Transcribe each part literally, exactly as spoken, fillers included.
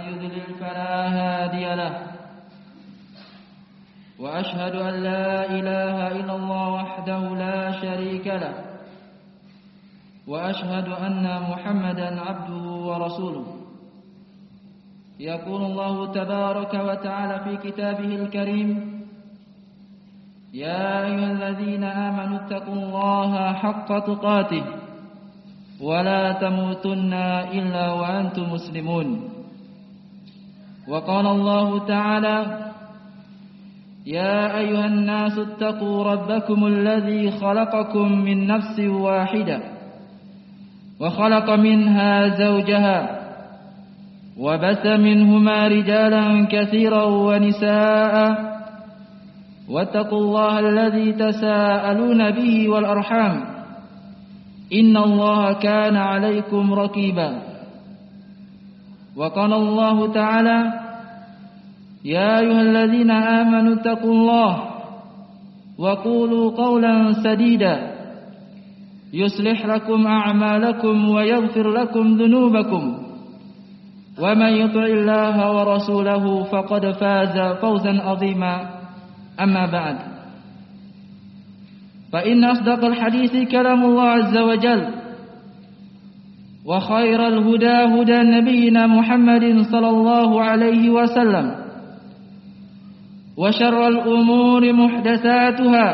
يضلل فلا هادي له وأشهد أن لا إله إلا الله وحده لا شريك له وأشهد أن محمدا عبده ورسوله يقول الله تبارك وتعالى في كتابه الكريم يا أيها الذين آمنوا اتقوا الله حق تقاته ولا تموتن إلا وأنتم مسلمون وقال الله تعالى يا أيها الناس اتقوا ربكم الذي خلقكم من نفس واحدة وخلق منها زوجها وبث منهما رجالا كثيرا ونساء واتقوا الله الذي تساءلون به والأرحام إن الله كان عليكم رقيبا وقال الله تعالى يا أيها الذين آمنوا اتقوا الله وقولوا قولا سديدا يصلح لكم أعمالكم ويغفر لكم ذنوبكم ومن يطع الله ورسوله فقد فاز فوزا عظيما أما بعد فإن أصدق الحديث كلام الله عز وجل وخير الهدى هدى نبينا محمد صلى الله عليه وسلم وشر الأمور محدثاتها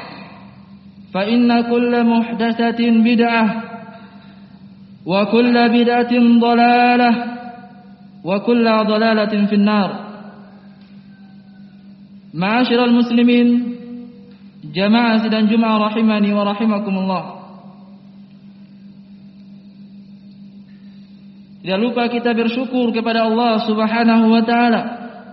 فإن كل محدثة بدعة وكل بدعة ضلالة وكل ضلالة في النار. معاشر المسلمين jamaah sidang Jumat rahimani wa rahimakumullah. Tidak lupa kita bersyukur kepada Allah Subhanahu wa taala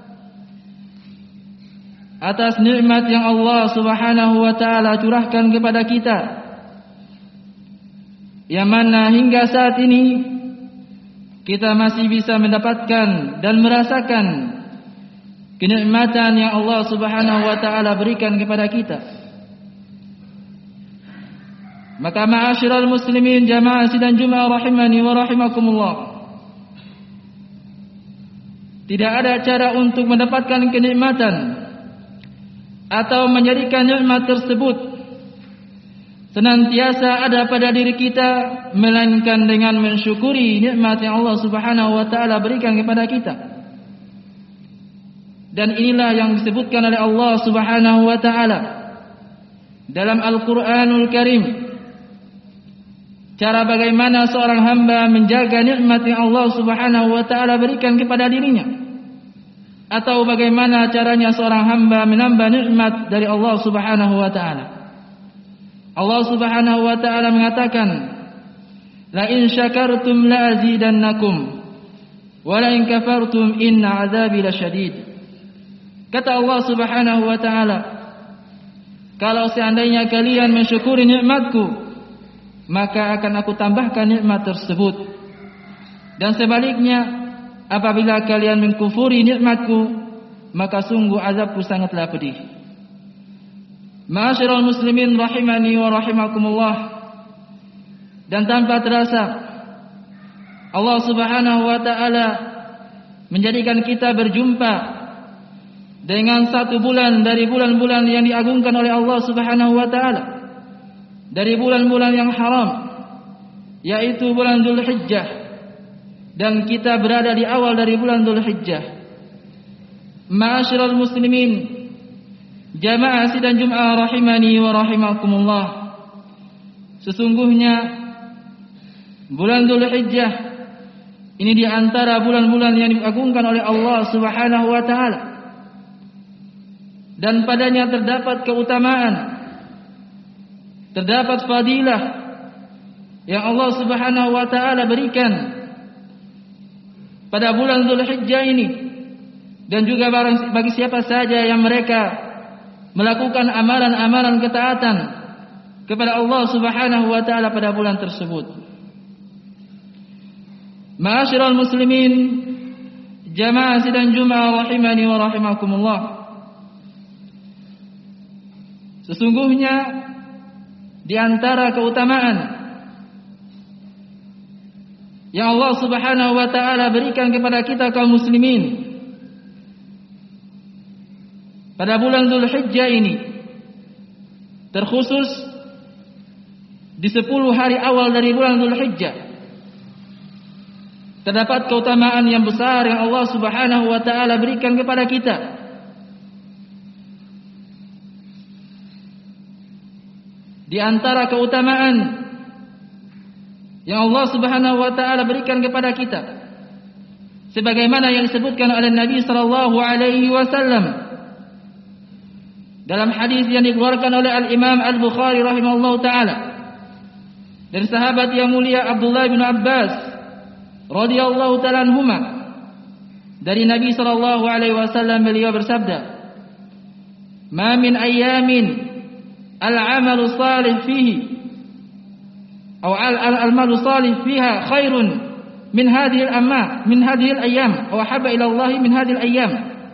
atas nikmat yang Allah Subhanahu wa taala curahkan kepada kita, yang mana hingga saat ini kita masih bisa mendapatkan dan merasakan kenikmatan yang Allah Subhanahu wa taala berikan kepada kita. Maka ma'asyiral muslimin jamaah sidang Jumat rahimani wa rahimakumullah, tidak ada cara untuk mendapatkan kenikmatan atau menjadikan nikmat tersebut senantiasa ada pada diri kita melainkan dengan mensyukuri nikmat yang Allah Subhanahu wa taala berikan kepada kita. Dan inilah yang disebutkan oleh Allah Subhanahu wa taala dalam Al-Qur'anul Karim, cara bagaimana seorang hamba menjaga nikmat yang Allah Subhanahu wa taala berikan kepada dirinya, atau bagaimana caranya seorang hamba menambah nikmat dari Allah Subhanahu wa taala. Allah Subhanahu wa taala mengatakan, "La in syakartum la azidannakum wa la in kafartum inna 'adzabi lasyadid." Kata Allah Subhanahu wa taala, kalau seandainya kalian mensyukuri nikmatku, maka akan aku tambahkan nikmat tersebut. Dan sebaliknya, apabila kalian mengkufuri nikmatku, maka sungguh azabku sangatlah pedih. Ma'asyiral muslimin rahimani wa rahimakumullah. Dan tanpa terasa Allah Subhanahu wa taala menjadikan kita berjumpa dengan satu bulan dari bulan-bulan yang diagungkan oleh Allah Subhanahu wa taala, dari bulan-bulan yang haram, yaitu bulan Dzulhijjah, dan kita berada di awal dari bulan Dzulhijjah. Ma'asyiral muslimin jamaah sidang Jumat rahimani wa rahimakumullah, sesungguhnya bulan Dzulhijjah ini di antara bulan-bulan yang diagungkan oleh Allah Subhanahu wa taala, dan padanya terdapat keutamaan, terdapat fadilah yang Allah Subhanahu wa taala berikan pada bulan Dzulhijjah ini, dan juga bagi siapa saja yang mereka melakukan amalan-amalan ketaatan kepada Allah Subhanahu wa taala pada bulan tersebut. Ma'asyiral muslimin jamaah sidang Jumat rahimani wa rahimakumullah, sesungguhnya di antara keutamaan yang Allah Subhanahu wa taala berikan kepada kita kaum muslimin pada bulan Dzulhijjah ini, terkhusus di sepuluh hari awal dari bulan Dzulhijjah, terdapat keutamaan yang besar yang Allah Subhanahu wa taala berikan kepada kita. Di antara keutamaan yang Allah Subhanahu wa taala berikan kepada kita, sebagaimana yang disebutkan oleh Nabi sallallahu alaihi wasallam dalam hadis yang dikeluarkan oleh Al-Imam Al-Bukhari rahimahullahu taala dari sahabat yang mulia Abdullah bin Abbas radhiyallahu taala anhuma, dari Nabi sallallahu alaihi wasallam beliau bersabda, "Ma min ayyamin al-amalu salih fihi atau al-amalu salih fiha khairun min hadhihi al-amma min hadhihi al-ayyam wa habba ila Allah min hadhihi al-ayyam."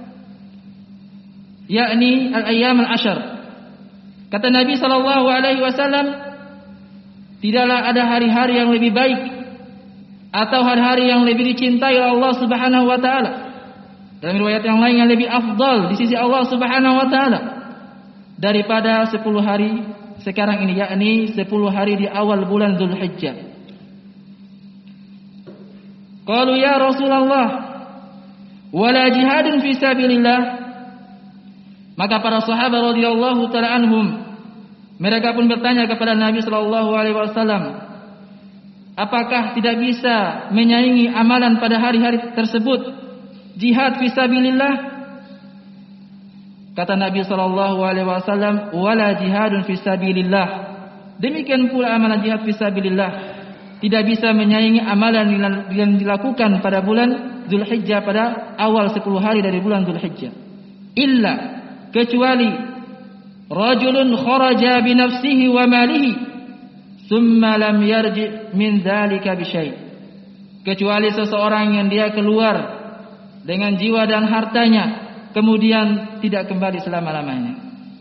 Yakni al-ayyam al-ashr. Kata Nabi sallallahu alaihi wasallam, tidaklah ada hari-hari yang lebih baik atau hari-hari yang lebih dicintai oleh Allah Subhanahu wa taala, dalam riwayat yang lain yang lebih afdal di sisi Allah Subhanahu wa taala daripada sepuluh hari sekarang ini, yakni sepuluh hari di awal bulan Dzulhijjah. Qalu ya Rasulullah, wala jihadun fi sabilillah. Maka para sahabat radhiyallahu taala anhum, mereka pun bertanya kepada Nabi sallallahu alaihi wasallam, apakah tidak bisa menyaingi amalan pada hari-hari tersebut, jihad fi sabilillah? Kata Nabi sallallahu alaihi wasallam, wala jihadun fi sabilillah. Demikian pula amalan jihad fi sabilillah tidak bisa menyaingi amalan yang dilakukan pada bulan Dzulhijjah, pada awal sepuluh hari dari bulan Dzulhijjah. Illa, kecuali rajulun kharaja bi nafsihi wa malihi thumma lam yarji min dzalika bi syai'. Kecuali seseorang yang dia keluar dengan jiwa dan hartanya, kemudian tidak kembali selama-lamanya.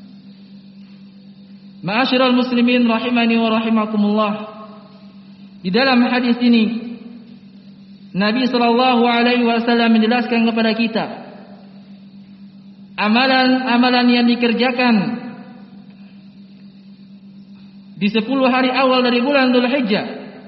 Ma'asyiral muslimin rahimani wa rahimakumullah. Di dalam hadis ini Nabi sallallahu alaihi wasallam menjelaskan kepada kita amalan-amalan yang dikerjakan di sepuluh hari awal dari bulan Dzulhijjah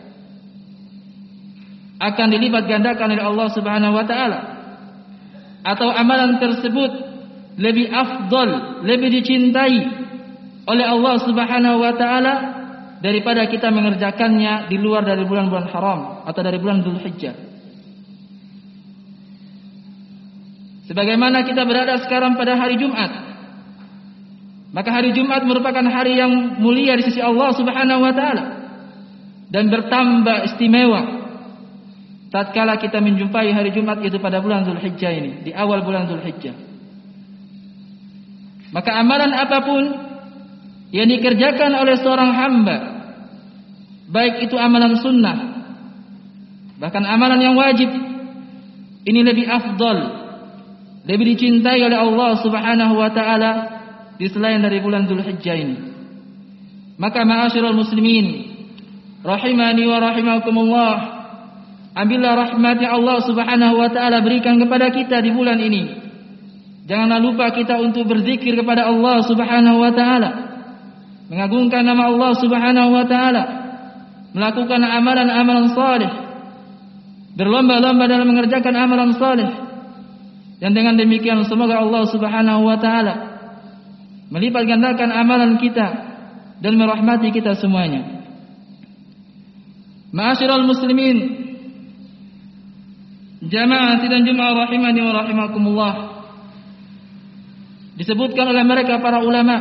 akan dilipat gandakan oleh Allah Subhanahu wa taala, atau amalan tersebut lebih afdal, lebih dicintai oleh Allah Subhanahu wa taala daripada kita mengerjakannya di luar dari bulan-bulan haram atau dari bulan Dzulhijjah. Sebagaimana kita berada sekarang pada hari Jumat, maka hari Jumat merupakan hari yang mulia di sisi Allah Subhanahu wa taala dan bertambah istimewa tatkala kita menjumpai hari Jumat itu pada bulan Dzulhijjah ini, di awal bulan Dzulhijjah. Maka amalan apapun yang dikerjakan oleh seorang hamba, baik itu amalan sunnah, bahkan amalan yang wajib, ini lebih afdal, lebih dicintai oleh Allah Subhanahu wa taala di selain dari bulan Dzulhijjah ini. Maka ma'asyiral muslimin rahimani wa rahimakumullah, ambillah rahmat yang Allah Subhanahu wa taala berikan kepada kita di bulan ini. Janganlah lupa kita untuk berzikir kepada Allah Subhanahu wa taala, mengagungkan nama Allah Subhanahu wa taala, melakukan amalan-amalan saleh, berlomba-lomba dalam mengerjakan amalan saleh. Dan dengan demikian semoga Allah Subhanahu wa taala melipat gandakan amalan kita dan merahmati kita semuanya. Ma'asyiral muslimin, jamaah dan jemaah rahimani wa rahimakumullah, disebutkan oleh mereka para ulama,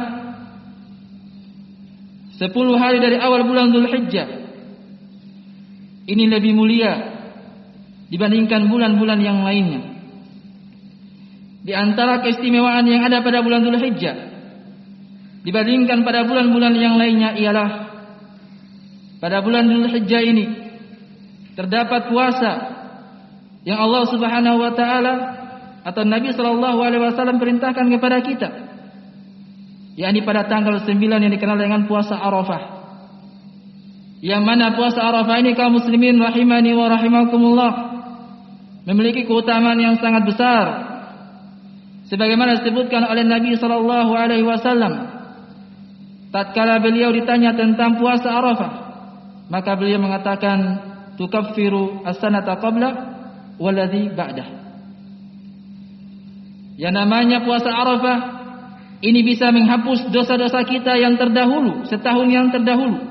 sepuluh hari dari awal bulan Dzulhijjah ini lebih mulia dibandingkan bulan-bulan yang lainnya. Di antara keistimewaan yang ada pada bulan Dzulhijjah dibandingkan pada bulan-bulan yang lainnya ialah pada bulan Dzulhijjah ini terdapat puasa yang Allah Subhanahu wa taala atau Nabi sallallahu alaihi wasallam perintahkan kepada kita, yakni pada tanggal sembilan yang dikenal dengan puasa Arafah, yang mana puasa Arafah ini kaum muslimin rahimani wa rahimakumullah memiliki keutamaan yang sangat besar, sebagaimana disebutkan oleh Nabi sallallahu alaihi wasallam tatkala beliau ditanya tentang puasa Arafah, maka beliau mengatakan tukaffiru as-sanata qabla walladhi ba'dah. Yang namanya puasa Arafah ini bisa menghapus dosa-dosa kita yang terdahulu, setahun yang terdahulu,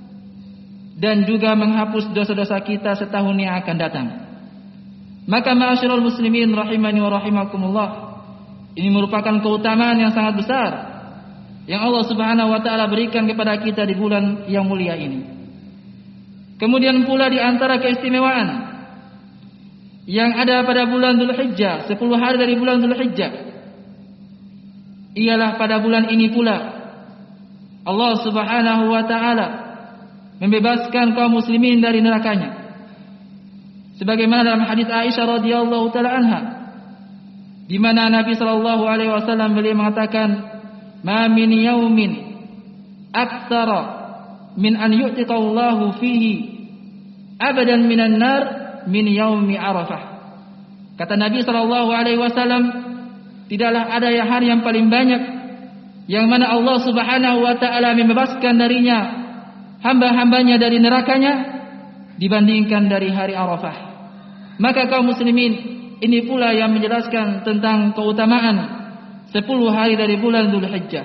dan juga menghapus dosa-dosa kita setahun yang akan datang. Maka ma'asyiral muslimin rahimani wa rahimakumullah, ini merupakan keutamaan yang sangat besar yang Allah Subhanahu wa taala berikan kepada kita di bulan yang mulia ini. Kemudian pula di antara keistimewaan yang ada pada bulan Dzulhijjah, sepuluh hari dari bulan Dzulhijjah, ialah pada bulan ini pula Allah Subhanahu wa taala membebaskan kaum muslimin dari nerakanya. Sebagaimana dalam hadis Aisyah radhiyallahu taala anha, di mana Nabi sallallahu alaihi wasallam beliau mengatakan, "Ma min yaumin aktsara min an yu'tika Allahu fihi abadan minan nar min yaumi Arafah." Kata Nabi sallallahu alaihi wasallam, tidaklah ada yang hari yang paling banyak yang mana Allah Subhanahu wa taala membebaskan darinya hamba-hambanya dari nerakanya dibandingkan dari hari Arafah. Maka kaum muslimin, ini pula yang menjelaskan tentang keutamaan sepuluh hari dari bulan Dzulhijjah.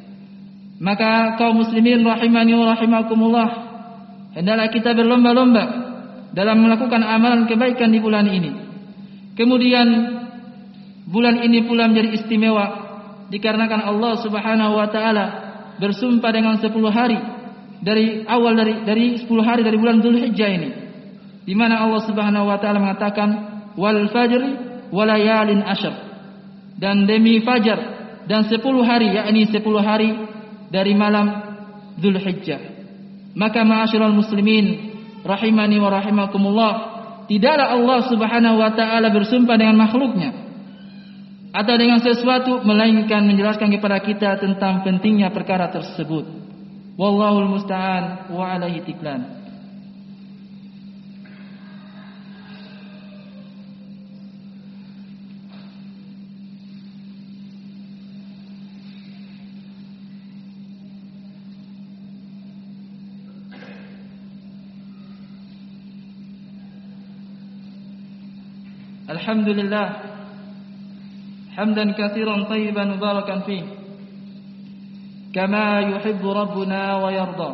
Maka kaum muslimin rahimani wa rahimakumullah, hendaklah kita berlomba-lomba dalam melakukan amalan kebaikan di bulan ini. Kemudian bulan ini pula menjadi istimewa dikarenakan Allah Subhanahu wa taala bersumpah dengan sepuluh hari dari awal dari dari sepuluh hari dari bulan Dzulhijjah ini, di mana Allah Subhanahu wa taala mengatakan wal fajri walayalin asyr, dan demi fajar dan sepuluh hari, yakni sepuluh hari dari malam Dzulhijjah. Maka ma'asyiral muslimin rahimani wa rahimakumullah, tidaklah Allah Subhanahu wa taala bersumpah dengan makhluknya atau dengan sesuatu melainkan menjelaskan kepada kita tentang pentingnya perkara tersebut. Wallahul musta'an wa alaihi tiklan. Alhamdulillah hamdan katsiran tayyiban mubarakan fihi kama yuhibbu rabbuna wa yarda.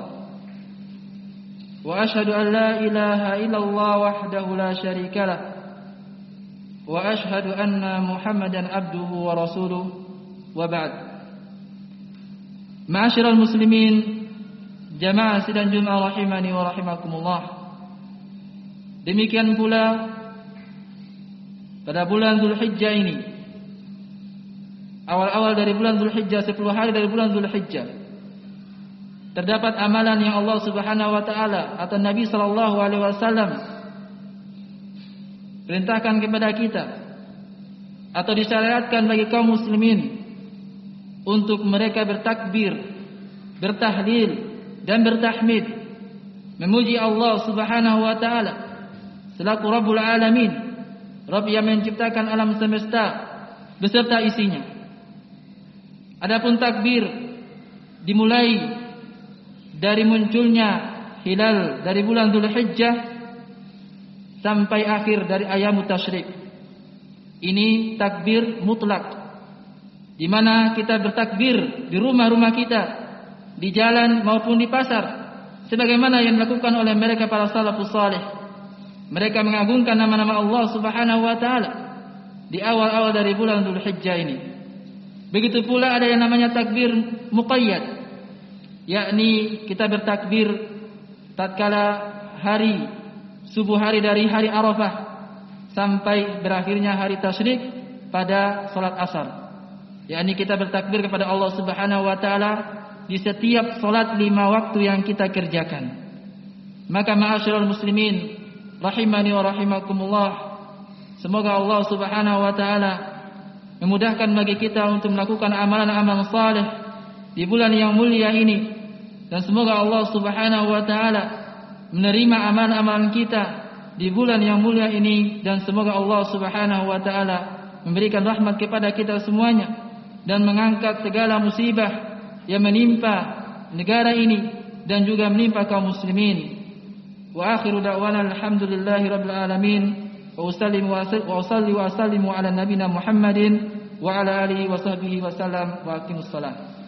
Wa ashhadu an la ilaha illallah wahdahu la syarika lah, wa ashhadu anna Muhammadan abduhu wa rasuluh, wa ba'd. Ma'asyiral muslimin jamaah sidang Jumat rahimani wa rahimakumullah, demikian pula pada bulan Dzulhijjah ini, awal-awal dari bulan Dzulhijjah, sepuluh hari dari bulan Dzulhijjah, terdapat amalan yang Allah Subhanahu wa taala atau Nabi sallallahu alaihi wasallam perintahkan kepada kita atau disyariatkan bagi kaum muslimin untuk mereka bertakbir, bertahlil dan bertahmid, memuji Allah Subhanahu wa taala selaku Rabbul Alamin, Rabb yang menciptakan alam semesta beserta isinya. Adapun takbir dimulai dari munculnya hilal dari bulan Dzulhijjah sampai akhir dari ayamut tasyrik. Ini takbir mutlak, di mana kita bertakbir di rumah-rumah kita, di jalan maupun di pasar, sebagaimana yang dilakukan oleh mereka para salafus saleh. Mereka mengagungkan nama-nama Allah Subhanahu wa taala di awal-awal dari bulan Dzulhijjah ini. Begitu pula ada yang namanya takbir muqayyad, yakni kita bertakbir tatkala hari subuh hari dari hari Arafah sampai berakhirnya hari tasyrik pada salat asar. Yakni kita bertakbir kepada Allah Subhanahu wa taala di setiap salat lima waktu yang kita kerjakan. Maka ma'asyiral muslimin rahimani wa rahimakumullah, semoga Allah Subhanahu wa taala memudahkan bagi kita untuk melakukan amalan-amalan saleh di bulan yang mulia ini, dan semoga Allah Subhanahu wa taala menerima amalan-amalan kita di bulan yang mulia ini, dan semoga Allah Subhanahu wa taala memberikan rahmat kepada kita semuanya dan mengangkat segala musibah yang menimpa negara ini dan juga menimpa kaum muslimin. Wa akhiru da'wana alhamdulillahi rabbil alamin. Wa usallimu wa usalli wa sallimu ala nabina Muhammadin wa ala alihi wa sahbihi wa sallam wa aqimus salat.